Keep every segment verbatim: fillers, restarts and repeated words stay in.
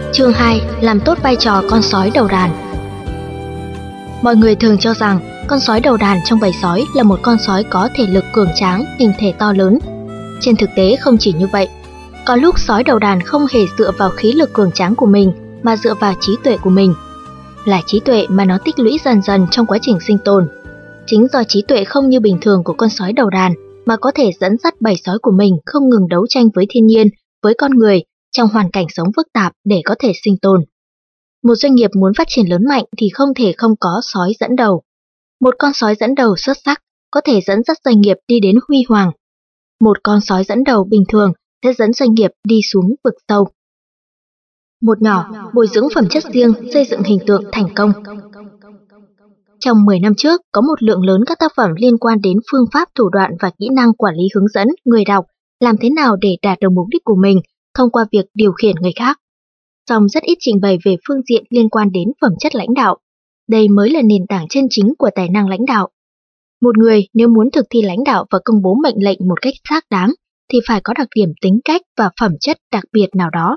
Chương hai. Làm tốt vai trò con sói đầu đàn. Mọi người thường cho rằng con sói đầu đàn trong bầy sói là một con sói có thể lực cường tráng, hình thể to lớn. Trên thực tế không chỉ như vậy. Có lúc sói đầu đàn không hề dựa vào khí lực cường tráng của mình mà dựa vào trí tuệ của mình. Là trí tuệ mà nó tích lũy dần dần trong quá trình sinh tồn. Chính do trí tuệ không như bình thường của con sói đầu đàn mà có thể dẫn dắt bầy sói của mình không ngừng đấu tranh với thiên nhiên, với con người trong hoàn cảnh sống phức tạp để có thể sinh tồn. Một doanh nghiệp muốn phát triển lớn mạnh thì không thể không có sói dẫn đầu. Một con sói dẫn đầu xuất sắc có thể dẫn dắt doanh nghiệp đi đến huy hoàng. Một con sói dẫn đầu bình thường sẽ dẫn doanh nghiệp đi xuống vực sâu. Một nhỏ, bồi dưỡng phẩm chất riêng, xây dựng hình tượng thành công. Trong mười năm trước, có một lượng lớn các tác phẩm liên quan đến phương pháp, thủ đoạn và kỹ năng quản lý hướng dẫn người đọc làm thế nào để đạt được mục đích của mình thông qua việc điều khiển người khác. Song rất ít trình bày về phương diện liên quan đến phẩm chất lãnh đạo. Đây mới là nền tảng chân chính của tài năng lãnh đạo. Một người nếu muốn thực thi lãnh đạo và công bố mệnh lệnh một cách xác đáng thì phải có đặc điểm tính cách và phẩm chất đặc biệt nào đó.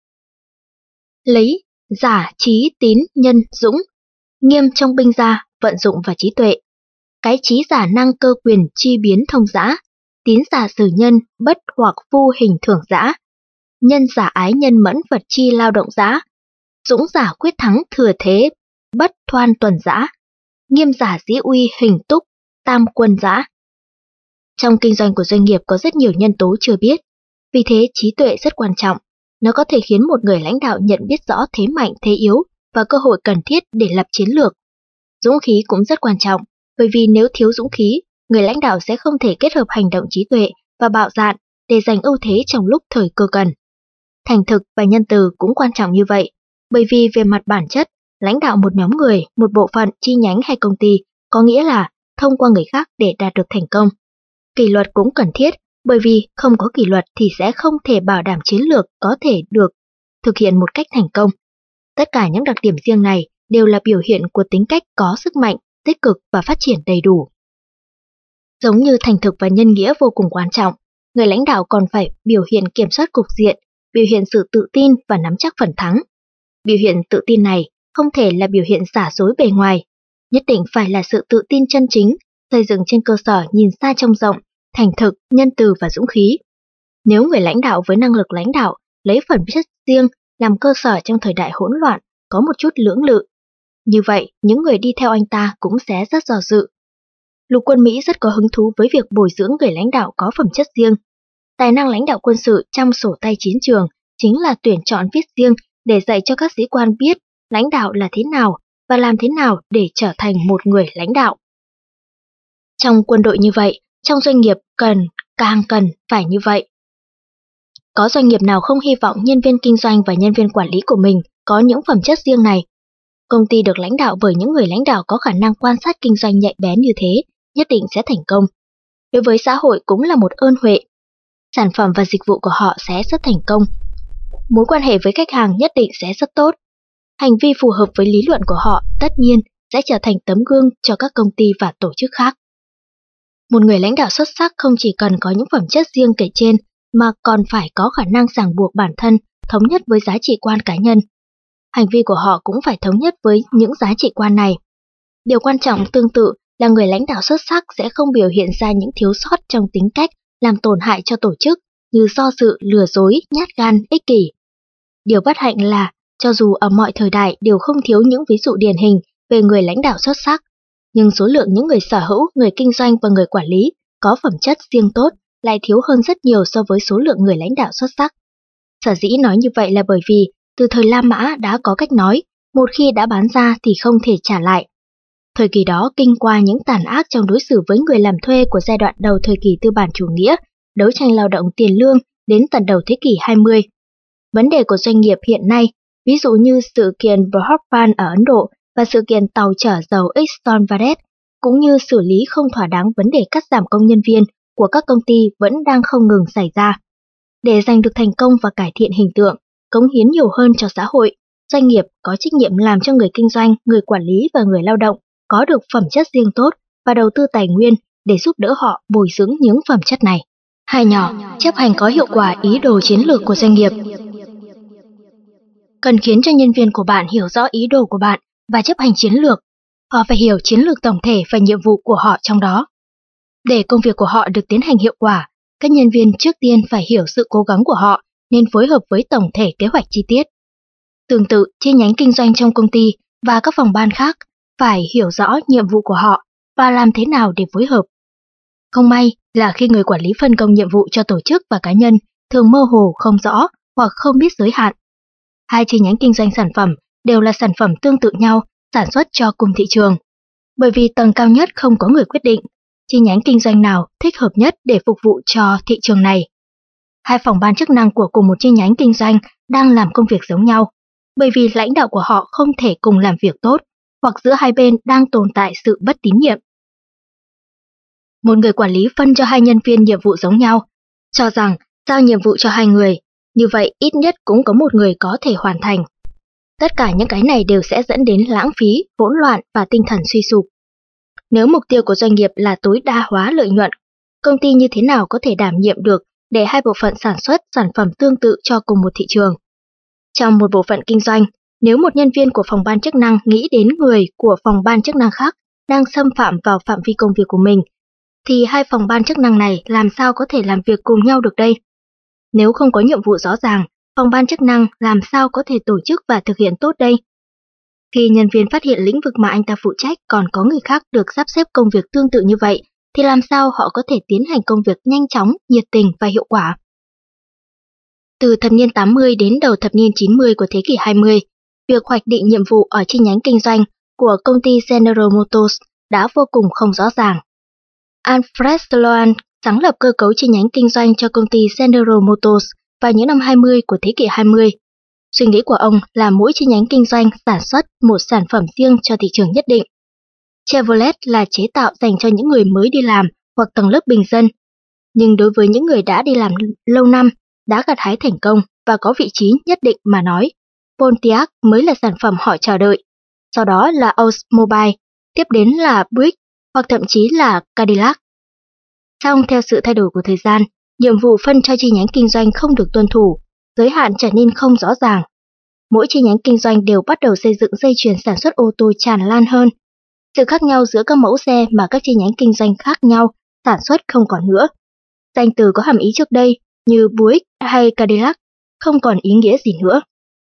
Lấy giả, trí, tín, nhân, dũng, nghiêm trong binh ra, vận dụng và trí tuệ. Cái trí giả năng cơ quyền chi biến thông dã, tín giả xử nhân, bất hoặc phu hình thưởng dã, nhân giả ái nhân mẫn vật chi lao động dã, dũng giả quyết thắng thừa thế, bất thoan tuần dã, nghiêm giả dĩ uy hình túc, tam quân dã. Trong kinh doanh của doanh nghiệp có rất nhiều nhân tố chưa biết, vì thế trí tuệ rất quan trọng. Nó có thể khiến một người lãnh đạo nhận biết rõ thế mạnh, thế yếu và cơ hội cần thiết để lập chiến lược. Dũng khí cũng rất quan trọng, bởi vì nếu thiếu dũng khí, người lãnh đạo sẽ không thể kết hợp hành động trí tuệ và bạo dạn để giành ưu thế trong lúc thời cơ cần. Thành thực và nhân từ cũng quan trọng như vậy, bởi vì về mặt bản chất, lãnh đạo một nhóm người, một bộ phận, chi nhánh hay công ty có nghĩa là thông qua người khác để đạt được thành công. Kỷ luật cũng cần thiết, bởi vì không có kỷ luật thì sẽ không thể bảo đảm chiến lược có thể được thực hiện một cách thành công. Tất cả những đặc điểm riêng này đều là biểu hiện của tính cách có sức mạnh, tích cực và phát triển đầy đủ. Giống như thành thực và nhân nghĩa vô cùng quan trọng, người lãnh đạo còn phải biểu hiện kiểm soát cục diện, biểu hiện sự tự tin và nắm chắc phần thắng. Biểu hiện tự tin này không thể là biểu hiện giả dối bề ngoài, nhất định phải là sự tự tin chân chính, xây dựng trên cơ sở nhìn xa trông rộng, thành thực, nhân từ và dũng khí. Nếu người lãnh đạo với năng lực lãnh đạo lấy phẩm chất riêng làm cơ sở trong thời đại hỗn loạn, có một chút lưỡng lự, như vậy những người đi theo anh ta cũng sẽ rất do dự. Lục quân Mỹ rất có hứng thú với việc bồi dưỡng người lãnh đạo có phẩm chất riêng. Tài năng lãnh đạo quân sự trong sổ tay chiến trường chính là tuyển chọn viết riêng để dạy cho các sĩ quan biết lãnh đạo là thế nào và làm thế nào để trở thành một người lãnh đạo. Trong quân đội như vậy, trong doanh nghiệp cần, càng cần phải như vậy. Có doanh nghiệp nào không hy vọng nhân viên kinh doanh và nhân viên quản lý của mình có những phẩm chất riêng này? Công ty được lãnh đạo bởi những người lãnh đạo có khả năng quan sát kinh doanh nhạy bén như thế, nhất định sẽ thành công. Đối với xã hội cũng là một ơn huệ. Sản phẩm và dịch vụ của họ sẽ rất thành công. Mối quan hệ với khách hàng nhất định sẽ rất tốt. Hành vi phù hợp với lý luận của họ tất nhiên sẽ trở thành tấm gương cho các công ty và tổ chức khác. Một người lãnh đạo xuất sắc không chỉ cần có những phẩm chất riêng kể trên, mà còn phải có khả năng ràng buộc bản thân, thống nhất với giá trị quan cá nhân. Hành vi của họ cũng phải thống nhất với những giá trị quan này. Điều quan trọng tương tự là người lãnh đạo xuất sắc sẽ không biểu hiện ra những thiếu sót trong tính cách làm tổn hại cho tổ chức như do dự, lừa dối, nhát gan, ích kỷ. Điều bất hạnh là, cho dù ở mọi thời đại đều không thiếu những ví dụ điển hình về người lãnh đạo xuất sắc, nhưng số lượng những người sở hữu, người kinh doanh và người quản lý có phẩm chất riêng tốt lại thiếu hơn rất nhiều so với số lượng người lãnh đạo xuất sắc. Sở dĩ nói như vậy là bởi vì từ thời La Mã đã có cách nói, một khi đã bán ra thì không thể trả lại. Thời kỳ đó kinh qua những tàn ác trong đối xử với người làm thuê của giai đoạn đầu thời kỳ tư bản chủ nghĩa, đấu tranh lao động tiền lương đến tận đầu thế kỷ hai mươi. Vấn đề của doanh nghiệp hiện nay, ví dụ như sự kiện Bhopal ở Ấn Độ và sự kiện tàu chở dầu Exxon Valdez, cũng như xử lý không thỏa đáng vấn đề cắt giảm công nhân viên của các công ty vẫn đang không ngừng xảy ra. Để giành được thành công và cải thiện hình tượng, cống hiến nhiều hơn cho xã hội, doanh nghiệp có trách nhiệm làm cho người kinh doanh, người quản lý và người lao động có được phẩm chất riêng tốt và đầu tư tài nguyên để giúp đỡ họ bồi dưỡng những phẩm chất này. Hai nhỏ, chấp hành có hiệu quả ý đồ chiến lược của doanh nghiệp. cần khiến cho nhân viên của bạn hiểu rõ ý đồ của bạn và chấp hành chiến lược. Họ phải hiểu chiến lược tổng thể và nhiệm vụ của họ trong đó. Để công việc của họ được tiến hành hiệu quả, các nhân viên trước tiên phải hiểu sự cố gắng của họ nên phối hợp với tổng thể kế hoạch chi tiết. Tương tự, chi nhánh kinh doanh trong công ty và các phòng ban khác phải hiểu rõ nhiệm vụ của họ và làm thế nào để phối hợp. Không may là khi người quản lý phân công nhiệm vụ cho tổ chức và cá nhân thường mơ hồ, không rõ hoặc không biết giới hạn. Hai chi nhánh kinh doanh sản phẩm đều là sản phẩm tương tự nhau, sản xuất cho cùng thị trường. Bởi vì tầng cao nhất không có người quyết định chi nhánh kinh doanh nào thích hợp nhất để phục vụ cho thị trường này. Hai phòng ban chức năng của cùng một chi nhánh kinh doanh đang làm công việc giống nhau, bởi vì lãnh đạo của họ không thể cùng làm việc tốt, hoặc giữa hai bên đang tồn tại sự bất tín nhiệm. Một người quản lý phân cho hai nhân viên nhiệm vụ giống nhau, cho rằng giao nhiệm vụ cho hai người, như vậy ít nhất cũng có một người có thể hoàn thành. Tất cả những cái này đều sẽ dẫn đến lãng phí, hỗn loạn và tinh thần suy sụp. Nếu mục tiêu của doanh nghiệp là tối đa hóa lợi nhuận, công ty như thế nào có thể đảm nhiệm được để hai bộ phận sản xuất sản phẩm tương tự cho cùng một thị trường? Trong một bộ phận kinh doanh, nếu một nhân viên của phòng ban chức năng nghĩ đến người của phòng ban chức năng khác đang xâm phạm vào phạm vi công việc của mình, thì hai phòng ban chức năng này làm sao có thể làm việc cùng nhau được đây? Nếu không có nhiệm vụ rõ ràng, phòng ban chức năng làm sao có thể tổ chức và thực hiện tốt đây? Khi nhân viên phát hiện lĩnh vực mà anh ta phụ trách còn có người khác được sắp xếp công việc tương tự như vậy, thì làm sao họ có thể tiến hành công việc nhanh chóng, nhiệt tình và hiệu quả? Từ thập niên tám mươi đến đầu thập niên chín mươi của thế kỷ hai mươi, việc hoạch định nhiệm vụ ở chi nhánh kinh doanh của công ty General Motors đã vô cùng không rõ ràng. Alfred Sloan sáng lập cơ cấu chi nhánh kinh doanh cho công ty General Motors vào những năm hai mươi của thế kỷ hai mươi. Suy nghĩ của ông là mỗi chi nhánh kinh doanh sản xuất một sản phẩm riêng cho thị trường nhất định. Chevrolet là chế tạo dành cho những người mới đi làm hoặc tầng lớp bình dân. Nhưng đối với những người đã đi làm lâu năm, đã gặt hái thành công và có vị trí nhất định mà nói, Pontiac mới là sản phẩm họ chờ đợi. Sau đó là Oldsmobile, tiếp đến là Buick hoặc thậm chí là Cadillac. Song theo sự thay đổi của thời gian, nhiệm vụ phân cho chi nhánh kinh doanh không được tuân thủ, giới hạn trở nên không rõ ràng. Mỗi chi nhánh kinh doanh đều bắt đầu xây dựng dây chuyền sản xuất ô tô tràn lan hơn. Sự khác nhau giữa các mẫu xe mà các chi nhánh kinh doanh khác nhau sản xuất không còn nữa. Danh từ có hàm ý trước đây như Buick hay Cadillac không còn ý nghĩa gì nữa.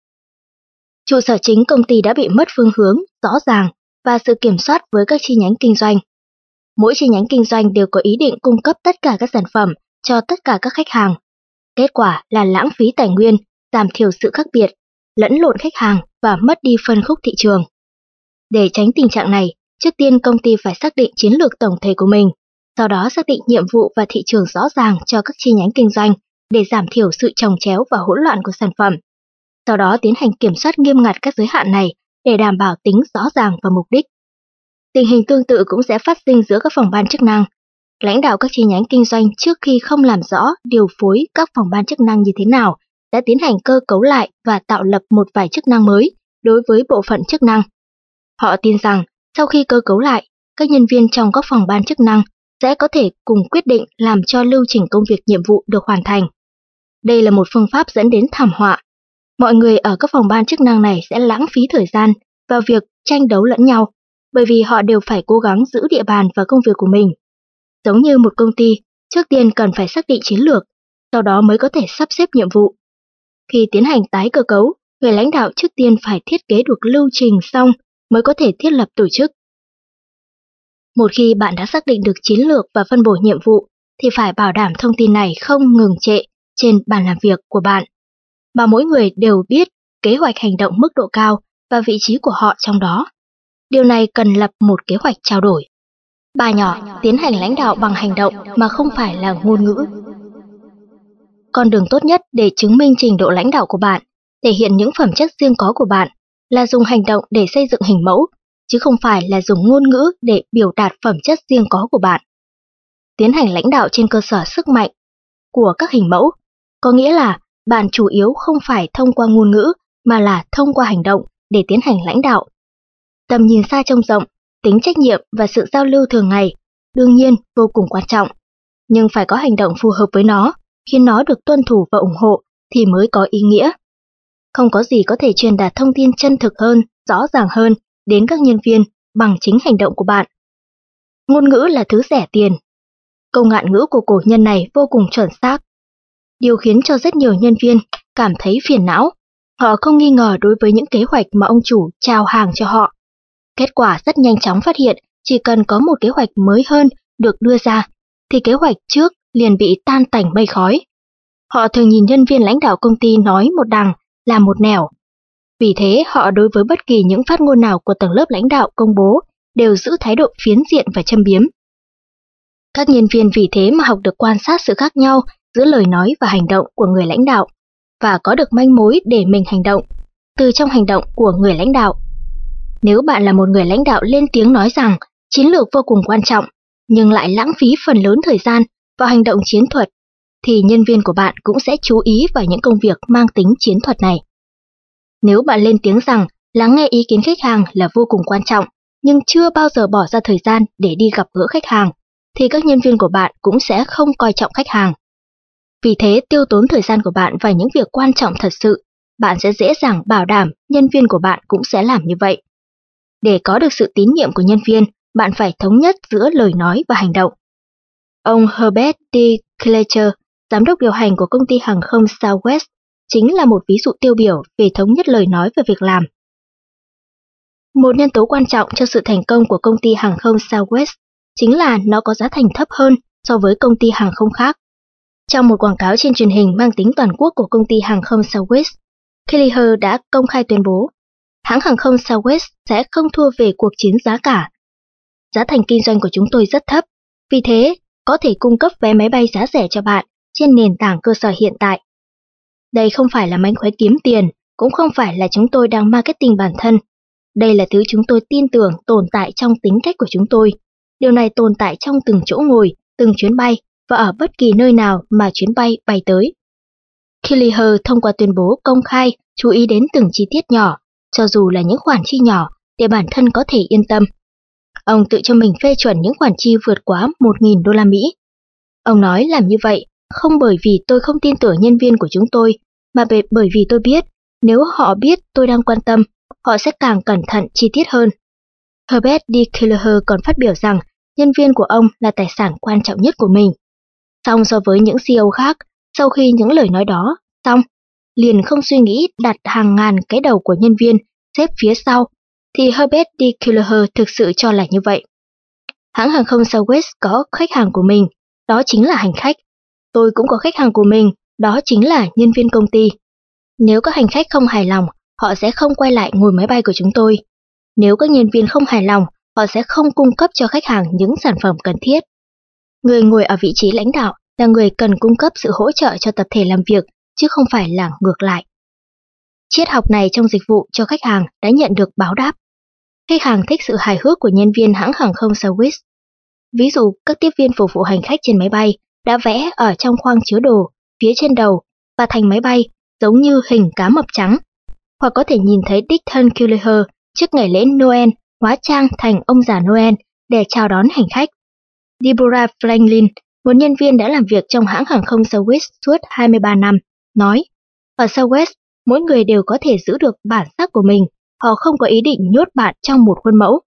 Trụ sở chính công ty đã bị mất phương hướng, rõ ràng và sự kiểm soát với các chi nhánh kinh doanh. Mỗi chi nhánh kinh doanh đều có ý định cung cấp tất cả các sản phẩm cho tất cả các khách hàng. Kết quả là lãng phí tài nguyên, giảm thiểu sự khác biệt, lẫn lộn khách hàng và mất đi phân khúc thị trường. Để tránh tình trạng này, trước tiên công ty phải xác định chiến lược tổng thể của mình, sau đó xác định nhiệm vụ và thị trường rõ ràng cho các chi nhánh kinh doanh để giảm thiểu sự chồng chéo và hỗn loạn của sản phẩm. Sau đó tiến hành kiểm soát nghiêm ngặt các giới hạn này để đảm bảo tính rõ ràng và mục đích. Tình hình tương tự cũng sẽ phát sinh giữa các phòng ban chức năng. Lãnh đạo các chi nhánh kinh doanh trước khi không làm rõ điều phối các phòng ban chức năng như thế nào đã tiến hành cơ cấu lại và tạo lập một vài chức năng mới đối với bộ phận chức năng. Họ tin rằng sau khi cơ cấu lại, các nhân viên trong các phòng ban chức năng sẽ có thể cùng quyết định làm cho lưu trình công việc nhiệm vụ được hoàn thành. Đây là một phương pháp dẫn đến thảm họa. Mọi người ở các phòng ban chức năng này sẽ lãng phí thời gian vào việc tranh đấu lẫn nhau, bởi vì họ đều phải cố gắng giữ địa bàn và công việc của mình. Giống như một công ty, trước tiên cần phải xác định chiến lược, sau đó mới có thể sắp xếp nhiệm vụ. Khi tiến hành tái cơ cấu, người lãnh đạo trước tiên phải thiết kế được lưu trình xong mới có thể thiết lập tổ chức. Một khi bạn đã xác định được chiến lược và phân bổ nhiệm vụ, thì phải bảo đảm thông tin này không ngừng trệ trên bàn làm việc của bạn, mà mỗi người đều biết kế hoạch hành động mức độ cao và vị trí của họ trong đó. Điều này cần lập một kế hoạch trao đổi. Bài nhỏ, tiến hành lãnh đạo bằng hành động mà không phải là ngôn ngữ. Con đường tốt nhất để chứng minh trình độ lãnh đạo của bạn, thể hiện những phẩm chất riêng có của bạn, là dùng hành động để xây dựng hình mẫu, chứ không phải là dùng ngôn ngữ để biểu đạt phẩm chất riêng có của bạn. Tiến hành lãnh đạo trên cơ sở sức mạnh của các hình mẫu, có nghĩa là bạn chủ yếu không phải thông qua ngôn ngữ mà là thông qua hành động để tiến hành lãnh đạo. Tầm nhìn xa trông rộng, tính trách nhiệm và sự giao lưu thường ngày đương nhiên vô cùng quan trọng, nhưng phải có hành động phù hợp với nó, khiến nó được tuân thủ và ủng hộ thì mới có ý nghĩa. Không có gì có thể truyền đạt thông tin chân thực hơn, rõ ràng hơn đến các nhân viên bằng chính hành động của bạn. Ngôn ngữ là thứ rẻ tiền. Câu ngạn ngữ của cổ nhân này vô cùng chuẩn xác. Điều khiến cho rất nhiều nhân viên cảm thấy phiền não. Họ không nghi ngờ đối với những kế hoạch mà ông chủ trao hàng cho họ. Kết quả rất nhanh chóng phát hiện, chỉ cần có một kế hoạch mới hơn được đưa ra, thì kế hoạch trước liền bị tan tành mây khói. Họ thường nhìn nhân viên lãnh đạo công ty nói một đằng, làm một nẻo. Vì thế, họ đối với bất kỳ những phát ngôn nào của tầng lớp lãnh đạo công bố đều giữ thái độ phiến diện và châm biếm. Các nhân viên vì thế mà học được quan sát sự khác nhau giữa lời nói và hành động của người lãnh đạo, và có được manh mối để mình hành động từ trong hành động của người lãnh đạo. Nếu bạn là một người lãnh đạo lên tiếng nói rằng chiến lược vô cùng quan trọng, nhưng lại lãng phí phần lớn thời gian vào hành động chiến thuật, thì nhân viên của bạn cũng sẽ chú ý vào những công việc mang tính chiến thuật này. Nếu bạn lên tiếng rằng lắng nghe ý kiến khách hàng là vô cùng quan trọng, nhưng chưa bao giờ bỏ ra thời gian để đi gặp gỡ khách hàng, thì các nhân viên của bạn cũng sẽ không coi trọng khách hàng. Vì thế, tiêu tốn thời gian của bạn vào những việc quan trọng thật sự, bạn sẽ dễ dàng bảo đảm nhân viên của bạn cũng sẽ làm như vậy. Để có được sự tín nhiệm của nhân viên, bạn phải thống nhất giữa lời nói và hành động. Ông Herbert D. Fletcher, giám đốc điều hành của công ty hàng không Southwest, chính là một ví dụ tiêu biểu về thống nhất lời nói và việc làm. Một nhân tố quan trọng cho sự thành công của công ty hàng không Southwest chính là nó có giá thành thấp hơn so với công ty hàng không khác. Trong một quảng cáo trên truyền hình mang tính toàn quốc của công ty hàng không Southwest, Kelleher đã công khai tuyên bố, hãng hàng không Southwest sẽ không thua về cuộc chiến giá cả. Giá thành kinh doanh của chúng tôi rất thấp, vì thế có thể cung cấp vé máy bay giá rẻ cho bạn trên nền tảng cơ sở hiện tại. Đây không phải là mánh khóe kiếm tiền, cũng không phải là chúng tôi đang marketing bản thân. Đây là thứ chúng tôi tin tưởng tồn tại trong tính cách của chúng tôi. Điều này tồn tại trong từng chỗ ngồi, từng chuyến bay và ở bất kỳ nơi nào mà chuyến bay bay tới. Kelleher thông qua tuyên bố công khai chú ý đến từng chi tiết nhỏ, cho dù là những khoản chi nhỏ, để bản thân có thể yên tâm. Ông tự cho mình phê chuẩn những khoản chi vượt quá một nghìn đô la Mỹ. Ông nói làm như vậy không bởi vì tôi không tin tưởng nhân viên của chúng tôi, mà bởi vì tôi biết nếu họ biết tôi đang quan tâm, họ sẽ càng cẩn thận chi tiết hơn. Herbert D. Kelleher còn phát biểu rằng nhân viên của ông là tài sản quan trọng nhất của mình. Song so với những xê e ô khác, sau khi những lời nói đó xong, liền không suy nghĩ đặt hàng ngàn cái đầu của nhân viên xếp phía sau, thì Herbert D. Kelleher thực sự cho là như vậy. Hãng hàng không Southwest có khách hàng của mình, đó chính là hành khách. Tôi cũng có khách hàng của mình, đó chính là nhân viên công ty. Nếu các hành khách không hài lòng, họ sẽ không quay lại ngồi máy bay của chúng tôi. Nếu các nhân viên không hài lòng, họ sẽ không cung cấp cho khách hàng những sản phẩm cần thiết. Người ngồi ở vị trí lãnh đạo là người cần cung cấp sự hỗ trợ cho tập thể làm việc, chứ không phải là ngược lại. Triết học này trong dịch vụ cho khách hàng đã nhận được báo đáp. Khách hàng thích sự hài hước của nhân viên hãng hàng không Southwest. Ví dụ, các tiếp viên phục vụ hành khách trên máy bay đã vẽ ở trong khoang chứa đồ, phía trên đầu và thành máy bay giống như hình cá mập trắng. Hoặc có thể nhìn thấy đích thân Kelleher trước ngày lễ Noel hóa trang thành ông già Noel để chào đón hành khách. Deborah Franklin, một nhân viên đã làm việc trong hãng hàng không Southwest suốt hai mươi ba năm, nói, ở Southwest, mỗi người đều có thể giữ được bản sắc của mình, họ không có ý định nhốt bạn trong một khuôn mẫu.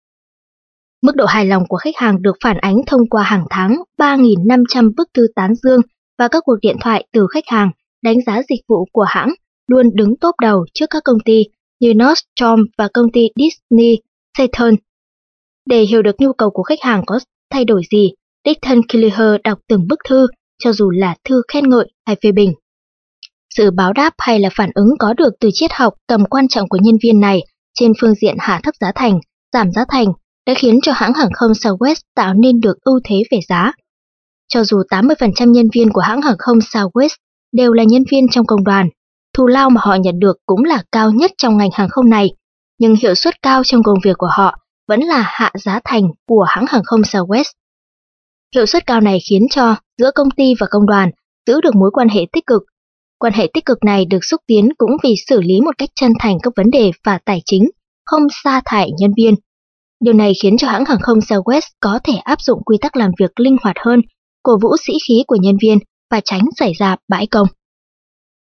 Mức độ hài lòng của khách hàng được phản ánh thông qua hàng tháng ba nghìn năm trăm bức thư tán dương và các cuộc điện thoại từ khách hàng đánh giá dịch vụ của hãng luôn đứng top đầu trước các công ty như Nordstrom và công ty Disney Saturn. Để hiểu được nhu cầu của khách hàng có thay đổi gì, đích thân Kelleher đọc từng bức thư, cho dù là thư khen ngợi hay phê bình. Sự báo đáp hay là phản ứng có được từ triết học tầm quan trọng của nhân viên này trên phương diện hạ thấp giá thành, giảm giá thành đã khiến cho hãng hàng không Southwest tạo nên được ưu thế về giá. Cho dù tám mươi phần trăm nhân viên của hãng hàng không Southwest đều là nhân viên trong công đoàn, thù lao mà họ nhận được cũng là cao nhất trong ngành hàng không này, nhưng hiệu suất cao trong công việc của họ vẫn là hạ giá thành của hãng hàng không Southwest. Hiệu suất cao này khiến cho giữa công ty và công đoàn giữ được mối quan hệ tích cực. Quan hệ tích cực này được xúc tiến cũng vì xử lý một cách chân thành các vấn đề và tài chính, không sa thải nhân viên. Điều này khiến cho hãng hàng không Southwest có thể áp dụng quy tắc làm việc linh hoạt hơn, cổ vũ sĩ khí của nhân viên và tránh xảy ra bãi công.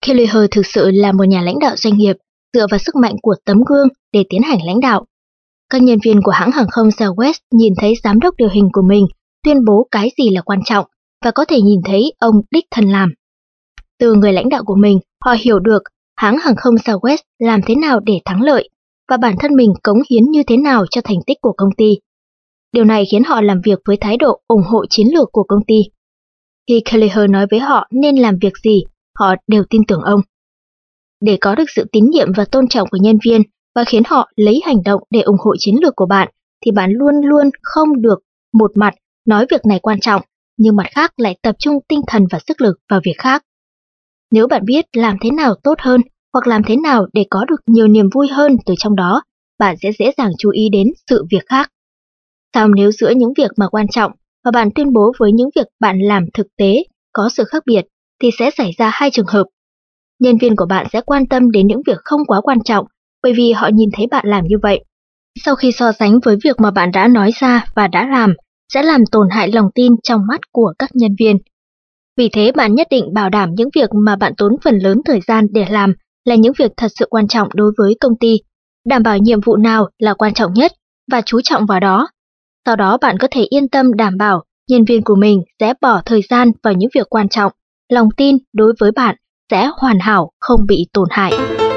Kelleher thực sự là một nhà lãnh đạo doanh nghiệp dựa vào sức mạnh của tấm gương để tiến hành lãnh đạo. Các nhân viên của hãng hàng không Southwest nhìn thấy giám đốc điều hành của mình tuyên bố cái gì là quan trọng và có thể nhìn thấy ông đích thân làm. Từ người lãnh đạo của mình, họ hiểu được hãng hàng không Southwest làm thế nào để thắng lợi và bản thân mình cống hiến như thế nào cho thành tích của công ty. Điều này khiến họ làm việc với thái độ ủng hộ chiến lược của công ty. Khi Kelleher nói với họ nên làm việc gì, họ đều tin tưởng ông. Để có được sự tín nhiệm và tôn trọng của nhân viên và khiến họ lấy hành động để ủng hộ chiến lược của bạn, thì bạn luôn luôn không được một mặt nói việc này quan trọng, nhưng mặt khác lại tập trung tinh thần và sức lực vào việc khác. Nếu bạn biết làm thế nào tốt hơn hoặc làm thế nào để có được nhiều niềm vui hơn từ trong đó, bạn sẽ dễ dàng chú ý đến sự việc khác. Song nếu giữa những việc mà quan trọng và bạn tuyên bố với những việc bạn làm thực tế có sự khác biệt, thì sẽ xảy ra hai trường hợp. Nhân viên của bạn sẽ quan tâm đến những việc không quá quan trọng bởi vì họ nhìn thấy bạn làm như vậy. Sau khi so sánh với việc mà bạn đã nói ra và đã làm, sẽ làm tổn hại lòng tin trong mắt của các nhân viên. Vì thế bạn nhất định bảo đảm những việc mà bạn tốn phần lớn thời gian để làm là những việc thật sự quan trọng đối với công ty, đảm bảo nhiệm vụ nào là quan trọng nhất và chú trọng vào đó. Sau đó bạn có thể yên tâm đảm bảo nhân viên của mình sẽ bỏ thời gian vào những việc quan trọng, lòng tin đối với bạn sẽ hoàn hảo, không bị tổn hại.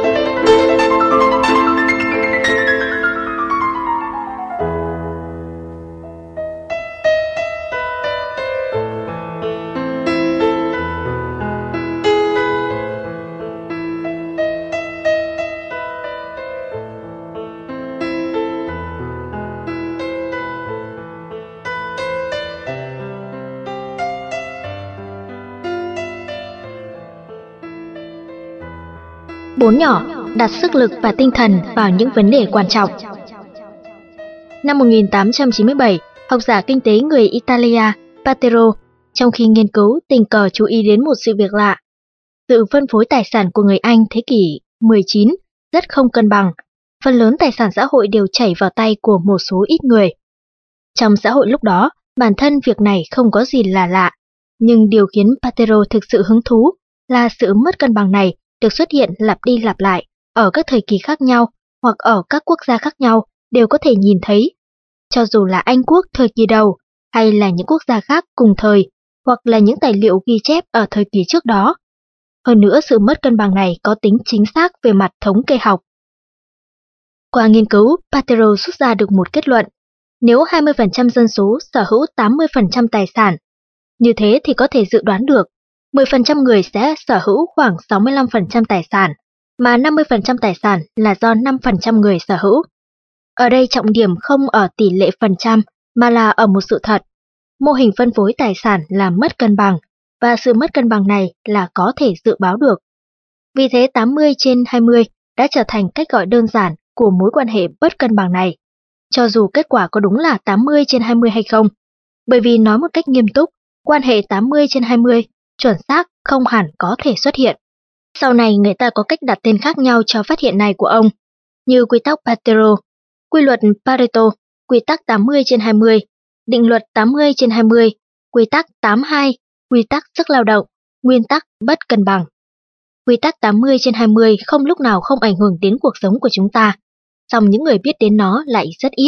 Bốn nhỏ, đặt sức lực và tinh thần vào những vấn đề quan trọng. Năm một nghìn tám trăm chín mươi bảy, học giả kinh tế người Italia Patero, trong khi nghiên cứu, tình cờ chú ý đến một sự việc lạ. Sự phân phối tài sản của người Anh thế kỷ mười chín rất không cân bằng. Phần lớn tài sản xã hội đều chảy vào tay của một số ít người. Trong xã hội lúc đó, bản thân việc này không có gì là lạ. Nhưng điều khiến Patero thực sự hứng thú là sự mất cân bằng này được xuất hiện lặp đi lặp lại ở các thời kỳ khác nhau hoặc ở các quốc gia khác nhau đều có thể nhìn thấy. Cho dù là Anh quốc thời kỳ đầu hay là những quốc gia khác cùng thời hoặc là những tài liệu ghi chép ở thời kỳ trước đó. Hơn nữa, sự mất cân bằng này có tính chính xác về mặt thống kê học. Qua nghiên cứu, Patero rút ra được một kết luận. Nếu hai mươi phần trăm dân số sở hữu tám mươi phần trăm tài sản, như thế thì có thể dự đoán được mười phần trăm người sẽ sở hữu khoảng sáu mươi lăm phần trăm tài sản, mà năm mươi phần trăm tài sản là do năm phần trăm người sở hữu. Ở đây trọng điểm không ở tỷ lệ phần trăm, mà là ở một sự thật. Mô hình phân phối tài sản là mất cân bằng, và sự mất cân bằng này là có thể dự báo được. Vì thế tám mươi trên hai mươi đã trở thành cách gọi đơn giản của mối quan hệ bất cân bằng này, cho dù kết quả có đúng là tám mươi trên hai mươi hay không. Bởi vì nói một cách nghiêm túc, quan hệ tám mươi trên hai mươi chuẩn xác không hẳn có thể xuất hiện. Sau này người ta có cách đặt tên khác nhau cho phát hiện này của ông, như quy tắc Patero, quy luật Pareto, quy tắc tám mươi trên hai mươi, định luật tám mươi trên hai mươi, quy tắc tám mươi hai, quy tắc sức lao động, nguyên tắc bất cân bằng. Quy tắc tám mươi trên hai mươi không lúc nào không ảnh hưởng đến cuộc sống của chúng ta, song những người biết đến nó lại rất ít.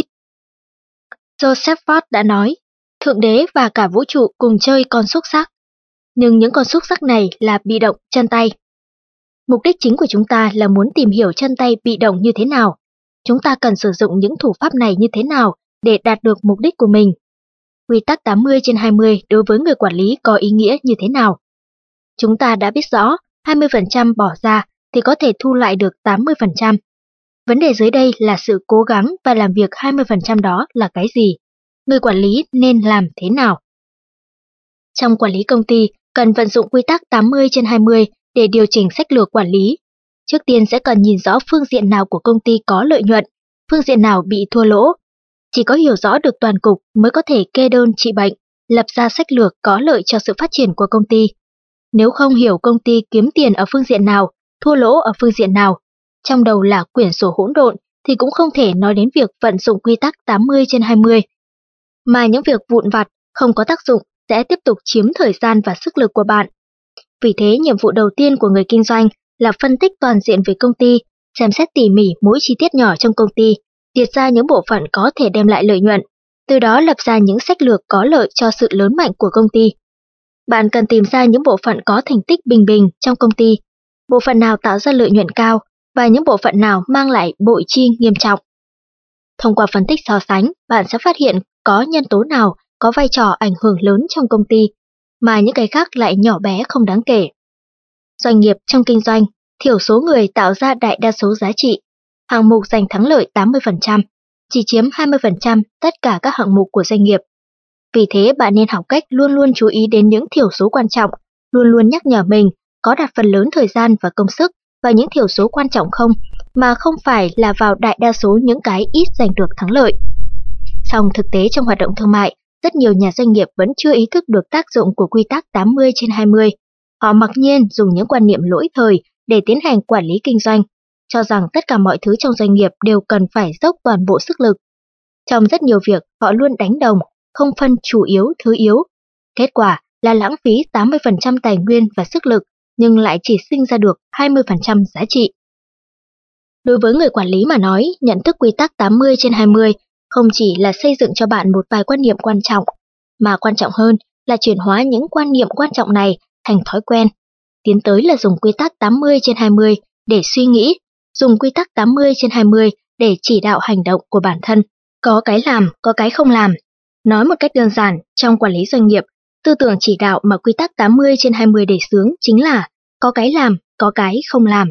Joseph Ford đã nói, Thượng Đế và cả vũ trụ cùng chơi con xúc xắc, nhưng những con xúc xắc này là bị động chân tay. Mục đích chính của chúng ta là muốn tìm hiểu chân tay bị động như thế nào. Chúng ta cần sử dụng những thủ pháp này như thế nào để đạt được mục đích của mình. Quy tắc tám mươi trên hai mươi đối với người quản lý có ý nghĩa như thế nào? Chúng ta đã biết rõ, hai mươi phần trăm bỏ ra thì có thể thu lại được tám mươi phần trăm. Vấn đề dưới đây là sự cố gắng và làm việc hai mươi phần trăm đó là cái gì? Người quản lý nên làm thế nào? Trong quản lý công ty, cần vận dụng quy tắc tám mươi trên hai mươi để điều chỉnh sách lược quản lý. Trước tiên sẽ cần nhìn rõ phương diện nào của công ty có lợi nhuận, phương diện nào bị thua lỗ. Chỉ có hiểu rõ được toàn cục mới có thể kê đơn trị bệnh, lập ra sách lược có lợi cho sự phát triển của công ty. Nếu không hiểu công ty kiếm tiền ở phương diện nào, thua lỗ ở phương diện nào, trong đầu là quyển sổ hỗn độn thì cũng không thể nói đến việc vận dụng quy tắc tám mươi trên hai mươi. Mà những việc vụn vặt không có tác dụng sẽ tiếp tục chiếm thời gian và sức lực của bạn. Vì thế, nhiệm vụ đầu tiên của người kinh doanh là phân tích toàn diện về công ty, xem xét tỉ mỉ mỗi chi tiết nhỏ trong công ty, liệt ra những bộ phận có thể đem lại lợi nhuận, từ đó lập ra những sách lược có lợi cho sự lớn mạnh của công ty. Bạn cần tìm ra những bộ phận có thành tích bình bình trong công ty, bộ phận nào tạo ra lợi nhuận cao và những bộ phận nào mang lại bội chi nghiêm trọng. Thông qua phân tích so sánh, bạn sẽ phát hiện có nhân tố nào có vai trò ảnh hưởng lớn trong công ty, mà những cái khác lại nhỏ bé không đáng kể. Doanh nghiệp trong kinh doanh, thiểu số người tạo ra đại đa số giá trị. Hạng mục giành thắng lợi tám mươi phần trăm, chỉ chiếm hai mươi phần trăm tất cả các hạng mục của doanh nghiệp. Vì thế bạn nên học cách luôn luôn chú ý đến những thiểu số quan trọng, luôn luôn nhắc nhở mình có đặt phần lớn thời gian và công sức vào những thiểu số quan trọng không, mà không phải là vào đại đa số những cái ít giành được thắng lợi. Song thực tế trong hoạt động thương mại, rất nhiều nhà doanh nghiệp vẫn chưa ý thức được tác dụng của quy tắc tám mươi trên hai mươi. Họ mặc nhiên dùng những quan niệm lỗi thời để tiến hành quản lý kinh doanh, cho rằng tất cả mọi thứ trong doanh nghiệp đều cần phải dốc toàn bộ sức lực. Trong rất nhiều việc, họ luôn đánh đồng, không phân chủ yếu thứ yếu. Kết quả là lãng phí tám mươi phần trăm tài nguyên và sức lực, nhưng lại chỉ sinh ra được hai mươi phần trăm giá trị. Đối với người quản lý mà nói, nhận thức quy tắc tám mươi trên hai mươi không chỉ là xây dựng cho bạn một vài quan niệm quan trọng, mà quan trọng hơn là chuyển hóa những quan niệm quan trọng này thành thói quen. Tiến tới là dùng quy tắc tám mươi trên hai mươi để suy nghĩ, dùng quy tắc tám mươi trên hai mươi để chỉ đạo hành động của bản thân. Có cái làm, có cái không làm. Nói một cách đơn giản, trong quản lý doanh nghiệp, tư tưởng chỉ đạo mà quy tắc tám mươi trên hai mươi đề xướng chính là có cái làm, có cái không làm.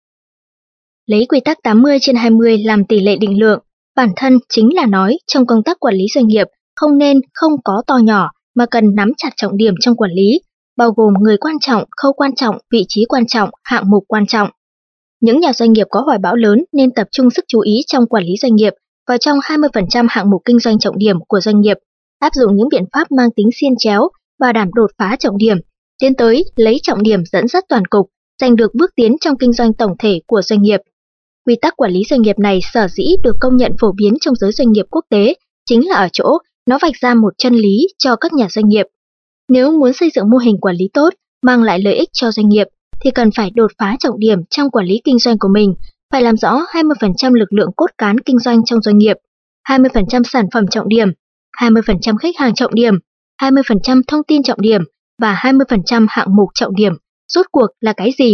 Lấy quy tắc tám mươi trên hai mươi làm tỷ lệ định lượng, bản thân chính là nói trong công tác quản lý doanh nghiệp không nên không có to nhỏ mà cần nắm chặt trọng điểm trong quản lý, bao gồm người quan trọng, khâu quan trọng, vị trí quan trọng, hạng mục quan trọng. Những nhà doanh nghiệp có hoài bão lớn nên tập trung sức chú ý trong quản lý doanh nghiệp vào trong hai mươi phần trăm hạng mục kinh doanh trọng điểm của doanh nghiệp, áp dụng những biện pháp mang tính xiên chéo, bảo đảm đột phá trọng điểm, tiến tới lấy trọng điểm dẫn dắt toàn cục, giành được bước tiến trong kinh doanh tổng thể của doanh nghiệp. Quy tắc quản lý doanh nghiệp này sở dĩ được công nhận phổ biến trong giới doanh nghiệp quốc tế chính là ở chỗ nó vạch ra một chân lý cho các nhà doanh nghiệp. Nếu muốn xây dựng mô hình quản lý tốt, mang lại lợi ích cho doanh nghiệp, thì cần phải đột phá trọng điểm trong quản lý kinh doanh của mình, phải làm rõ hai mươi phần trăm lực lượng cốt cán kinh doanh trong doanh nghiệp, hai mươi phần trăm sản phẩm trọng điểm, hai mươi phần trăm khách hàng trọng điểm, hai mươi phần trăm thông tin trọng điểm và hai mươi phần trăm hạng mục trọng điểm. Rốt cuộc là cái gì?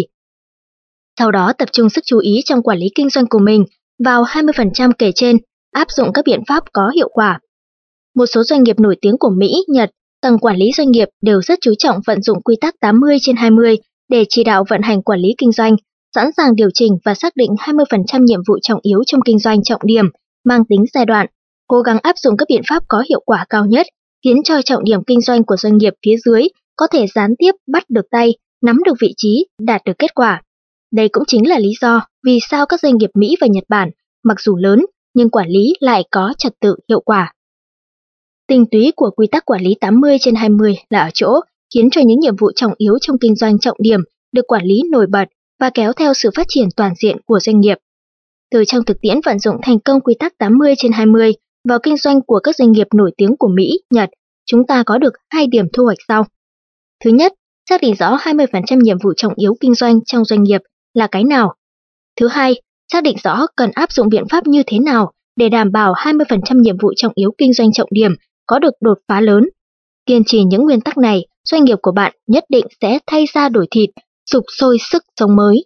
Sau đó tập trung sức chú ý trong quản lý kinh doanh của mình vào hai mươi phần trăm kể trên, áp dụng các biện pháp có hiệu quả. Một số doanh nghiệp nổi tiếng của Mỹ, Nhật, tầng quản lý doanh nghiệp đều rất chú trọng vận dụng quy tắc tám mươi trên hai mươi để chỉ đạo vận hành quản lý kinh doanh, sẵn sàng điều chỉnh và xác định hai mươi phần trăm nhiệm vụ trọng yếu trong kinh doanh trọng điểm, mang tính giai đoạn, cố gắng áp dụng các biện pháp có hiệu quả cao nhất, khiến cho trọng điểm kinh doanh của doanh nghiệp phía dưới có thể gián tiếp bắt được tay, nắm được vị trí, đạt được kết quả. Đây cũng chính là lý do vì sao các doanh nghiệp Mỹ và Nhật Bản, mặc dù lớn, nhưng quản lý lại có trật tự hiệu quả. Tinh túy của quy tắc quản lý tám mươi trên hai mươi là ở chỗ khiến cho những nhiệm vụ trọng yếu trong kinh doanh trọng điểm được quản lý nổi bật và kéo theo sự phát triển toàn diện của doanh nghiệp. Từ trong thực tiễn vận dụng thành công quy tắc tám mươi trên hai mươi vào kinh doanh của các doanh nghiệp nổi tiếng của Mỹ, Nhật, chúng ta có được hai điểm thu hoạch sau. Thứ nhất, xác định rõ hai mươi phần trăm nhiệm vụ trọng yếu kinh doanh trong doanh nghiệp là cái nào. Thứ hai, xác định rõ cần áp dụng biện pháp như thế nào để đảm bảo hai mươi phần trăm nhiệm vụ trọng yếu kinh doanh trọng điểm có được đột phá lớn. Kiên trì những nguyên tắc này, doanh nghiệp của bạn nhất định sẽ thay da đổi thịt, sục sôi sức sống mới.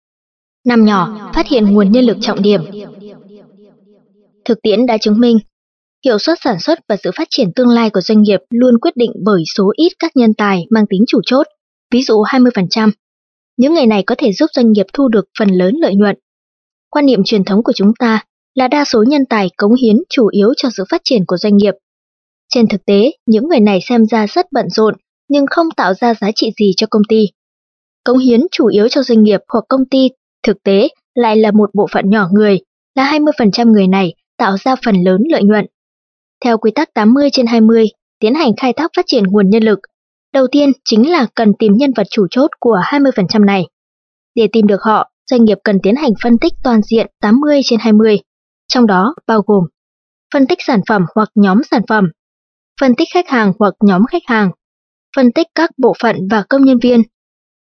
Năm nhỏ, phát hiện nguồn nhân lực trọng điểm. Thực tiễn đã chứng minh, hiệu suất sản xuất và sự phát triển tương lai của doanh nghiệp luôn quyết định bởi số ít các nhân tài mang tính chủ chốt, ví dụ hai mươi phần trăm. Những người này có thể giúp doanh nghiệp thu được phần lớn lợi nhuận. Quan niệm truyền thống của chúng ta là đa số nhân tài cống hiến chủ yếu cho sự phát triển của doanh nghiệp. Trên thực tế, những người này xem ra rất bận rộn nhưng không tạo ra giá trị gì cho công ty. Cống hiến chủ yếu cho doanh nghiệp hoặc công ty thực tế lại là một bộ phận nhỏ người, là hai mươi phần trăm người này tạo ra phần lớn lợi nhuận. Theo quy tắc tám mươi trên hai mươi, tiến hành khai thác phát triển nguồn nhân lực, đầu tiên chính là cần tìm nhân vật chủ chốt của hai mươi phần trăm này. Để tìm được họ, doanh nghiệp cần tiến hành phân tích toàn diện tám mươi trên hai mươi, trong đó bao gồm phân tích sản phẩm hoặc nhóm sản phẩm, phân tích khách hàng hoặc nhóm khách hàng, phân tích các bộ phận và công nhân viên,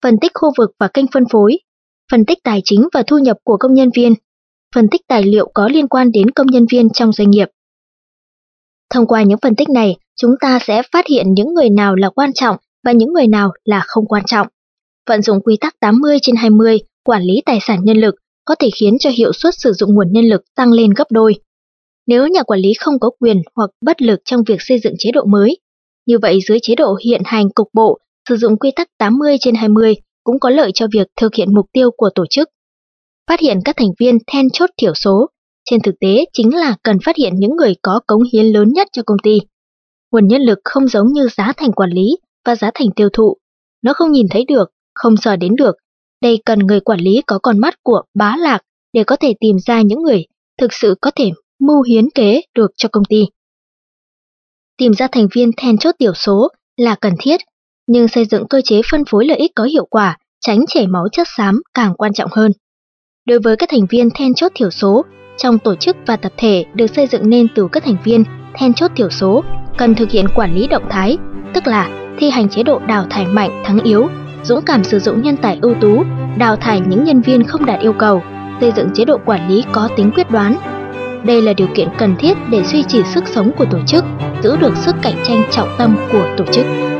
phân tích khu vực và kênh phân phối, phân tích tài chính và thu nhập của công nhân viên, phân tích tài liệu có liên quan đến công nhân viên trong doanh nghiệp. Thông qua những phân tích này, chúng ta sẽ phát hiện những người nào là quan trọng và những người nào là không quan trọng. Vận dụng quy tắc tám mươi trên hai mươi, quản lý tài sản nhân lực có thể khiến cho hiệu suất sử dụng nguồn nhân lực tăng lên gấp đôi. Nếu nhà quản lý không có quyền hoặc bất lực trong việc xây dựng chế độ mới, như vậy dưới chế độ hiện hành cục bộ, sử dụng quy tắc tám mươi trên hai mươi cũng có lợi cho việc thực hiện mục tiêu của tổ chức. Phát hiện các thành viên then chốt thiểu số, trên thực tế chính là cần phát hiện những người có cống hiến lớn nhất cho công ty. Nguồn nhân lực không giống như giá thành quản lý và giá thành tiêu thụ. Nó không nhìn thấy được, không sờ đến được. Đây cần người quản lý có con mắt của bá lạc để có thể tìm ra những người thực sự có thể mưu hiến kế được cho công ty. Tìm ra thành viên then chốt thiểu số là cần thiết, nhưng xây dựng cơ chế phân phối lợi ích có hiệu quả, tránh chảy máu chất xám càng quan trọng hơn. Đối với các thành viên then chốt thiểu số, trong tổ chức và tập thể được xây dựng nên từ các thành viên then chốt thiểu số, cần thực hiện quản lý động thái, tức là thi hành chế độ đào thải mạnh thắng yếu, dũng cảm sử dụng nhân tài ưu tú, đào thải những nhân viên không đạt yêu cầu, xây dựng chế độ quản lý có tính quyết đoán. Đây là điều kiện cần thiết để duy trì sức sống của tổ chức, giữ được sức cạnh tranh trọng tâm của tổ chức.